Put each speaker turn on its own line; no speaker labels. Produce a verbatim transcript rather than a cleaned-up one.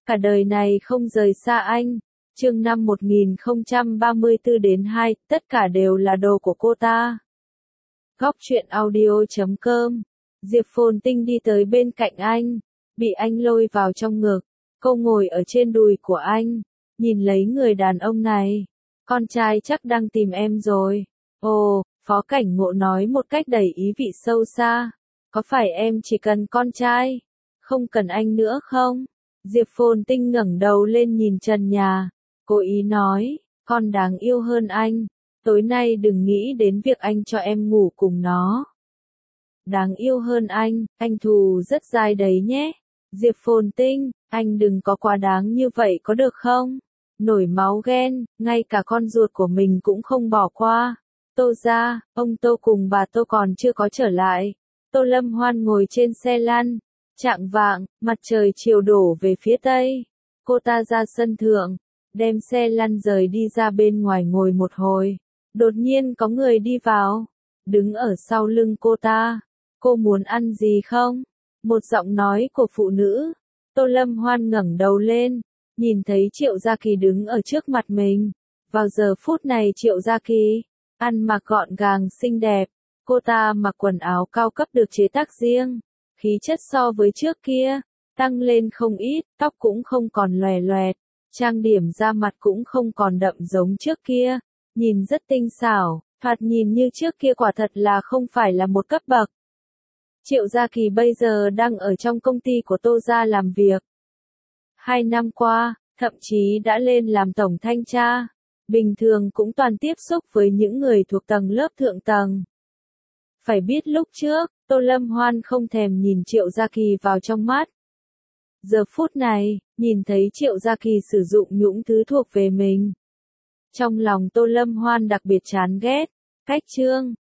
cả đời này không rời xa anh. Chương năm một nghìn không trăm ba mươi tư đến hai, tất cả đều là đồ của cô ta. Góc truyện audio chấm com. Diệp Phồn Tinh đi tới bên cạnh anh, bị anh lôi vào trong ngực. Cô ngồi ở trên đùi của anh, nhìn lấy người đàn ông này. Con trai chắc đang tìm em rồi. Ồ, Phó Cảnh Ngộ nói một cách đầy ý vị sâu xa. Có phải em chỉ cần con trai, không cần anh nữa không? Diệp Phồn Tinh ngẩng đầu lên nhìn trần nhà, cố ý nói, con đáng yêu hơn anh. Tối nay đừng nghĩ đến việc anh cho em ngủ cùng nó. Đáng yêu hơn anh, anh thù rất dai đấy nhé. Diệp Phồn Tinh, anh đừng có quá đáng như vậy có được không? Nổi máu ghen, ngay cả con ruột của mình cũng không bỏ qua. Tô gia, ông Tô cùng bà Tô còn chưa có trở lại. Tô Lâm Hoan ngồi trên xe lăn. Chạng vạng, mặt trời chiều đổ về phía tây. Cô ta ra sân thượng, đem xe lăn rời đi ra bên ngoài ngồi một hồi. Đột nhiên có người đi vào, đứng ở sau lưng cô ta. Cô muốn ăn gì không? Một giọng nói của phụ nữ. Tô Lâm Hoan ngẩng đầu lên, nhìn thấy Triệu Gia Kỳ đứng ở trước mặt mình. Vào giờ phút này Triệu Gia Kỳ, ăn mặc gọn gàng xinh đẹp. Cô ta mặc quần áo cao cấp được chế tác riêng. Khí chất so với trước kia, tăng lên không ít, tóc cũng không còn lòe loẹt. Trang điểm da mặt cũng không còn đậm giống trước kia. Nhìn rất tinh xảo, thoạt nhìn như trước kia quả thật là không phải là một cấp bậc. Triệu Gia Kỳ bây giờ đang ở trong công ty của Tô Gia làm việc. Hai năm qua, thậm chí đã lên làm tổng thanh tra. Bình thường cũng toàn tiếp xúc với những người thuộc tầng lớp thượng tầng. Phải biết lúc trước, Tô Lâm Hoan không thèm nhìn Triệu Gia Kỳ vào trong mắt. Giờ phút này, nhìn thấy Triệu Gia Kỳ sử dụng những thứ thuộc về mình. Trong lòng Tô Lâm Hoan đặc biệt chán ghét. Cách Trương,